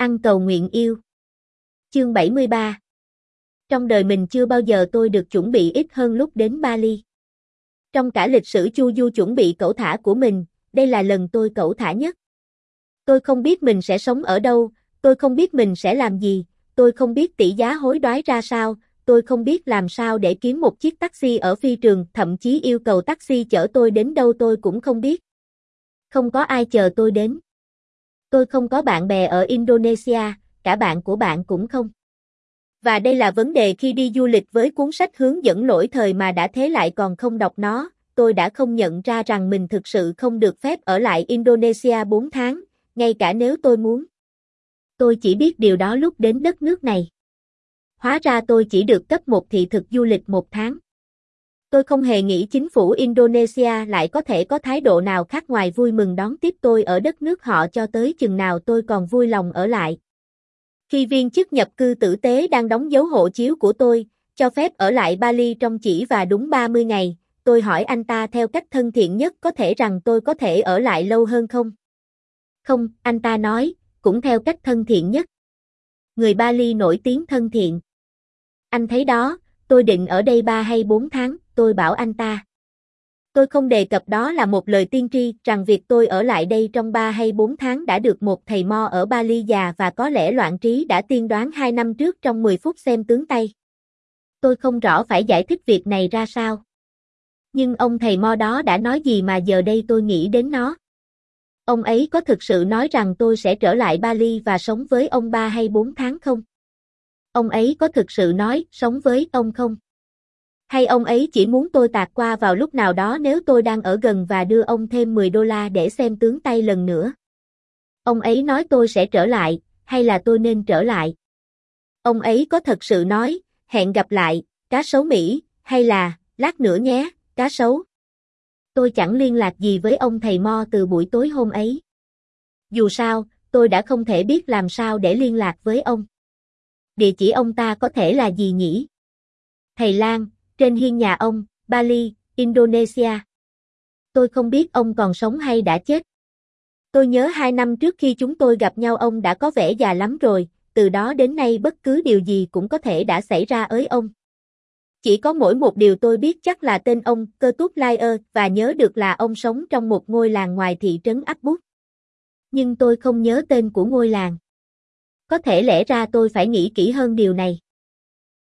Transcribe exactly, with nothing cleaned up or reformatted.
Ăn cầu nguyện yêu. Chương bảy mươi ba. Trong đời mình chưa bao giờ tôi được chuẩn bị ít hơn lúc đến Bali. Trong cả lịch sử chu du chuẩn bị cẩu thả của mình, đây là lần tôi cẩu thả nhất. Tôi không biết mình sẽ sống ở đâu, tôi không biết mình sẽ làm gì, tôi không biết tỷ giá hối đoái ra sao, tôi không biết làm sao để kiếm một chiếc taxi ở phi trường, thậm chí yêu cầu taxi chở tôi đến đâu tôi cũng không biết. Không có ai chờ tôi đến. Tôi không có bạn bè ở Indonesia, cả bạn của bạn cũng không. Và đây là vấn đề khi đi du lịch với cuốn sách hướng dẫn lỗi thời mà đã thế lại còn không đọc nó, tôi đã không nhận ra rằng mình thực sự không được phép ở lại Indonesia bốn tháng, ngay cả nếu tôi muốn. Tôi chỉ biết điều đó lúc đến đất nước này. Hóa ra tôi chỉ được cấp một thị thực du lịch một tháng. Tôi không hề nghĩ chính phủ Indonesia lại có thể có thái độ nào khác ngoài vui mừng đón tiếp tôi ở đất nước họ cho tới chừng nào tôi còn vui lòng ở lại. Khi viên chức nhập cư tử tế đang đóng dấu hộ chiếu của tôi, cho phép ở lại Bali trong chỉ và đúng ba mươi ngày, tôi hỏi anh ta theo cách thân thiện nhất có thể rằng tôi có thể ở lại lâu hơn không? Không, anh ta nói, cũng theo cách thân thiện nhất. Người Bali nổi tiếng thân thiện. Anh thấy đó, tôi định ở đây ba hay bốn tháng, tôi bảo anh ta. Tôi không đề cập đó là một lời tiên tri rằng việc tôi ở lại đây trong ba hay bốn tháng đã được một thầy mo ở Bali già và có lẽ loạn trí đã tiên đoán hai năm trước trong mười phút xem tướng Tây. Tôi không rõ phải giải thích việc này ra sao. Nhưng ông thầy mo đó đã nói gì mà giờ đây tôi nghĩ đến nó. Ông ấy có thực sự nói rằng tôi sẽ trở lại Bali và sống với ông ba hay bốn tháng không? Ông ấy có thực sự nói sống với ông không? Hay ông ấy chỉ muốn tôi tạt qua vào lúc nào đó nếu tôi đang ở gần và đưa ông thêm mười đô la để xem tướng Tây lần nữa? Ông ấy nói tôi sẽ trở lại, hay là tôi nên trở lại? Ông ấy có thật sự nói, hẹn gặp lại, cá sấu Mỹ, hay là, lát nữa nhé, cá sấu? Tôi chẳng liên lạc gì với ông thầy mo từ buổi tối hôm ấy. Dù sao, tôi đã không thể biết làm sao để liên lạc với ông. Địa chỉ ông ta có thể là gì nhỉ? Thầy Lang, trên hiên nhà ông, Bali, Indonesia. Tôi không biết ông còn sống hay đã chết. Tôi nhớ hai năm trước khi chúng tôi gặp nhau ông đã có vẻ già lắm rồi, từ đó đến nay bất cứ điều gì cũng có thể đã xảy ra với ông. Chỉ có mỗi một điều tôi biết chắc là tên ông, Cơ Tút Lai ơ, và nhớ được là ông sống trong một ngôi làng ngoài thị trấn Áp Bút. Nhưng tôi không nhớ tên của ngôi làng. Có thể lẽ ra tôi phải nghĩ kỹ hơn điều này.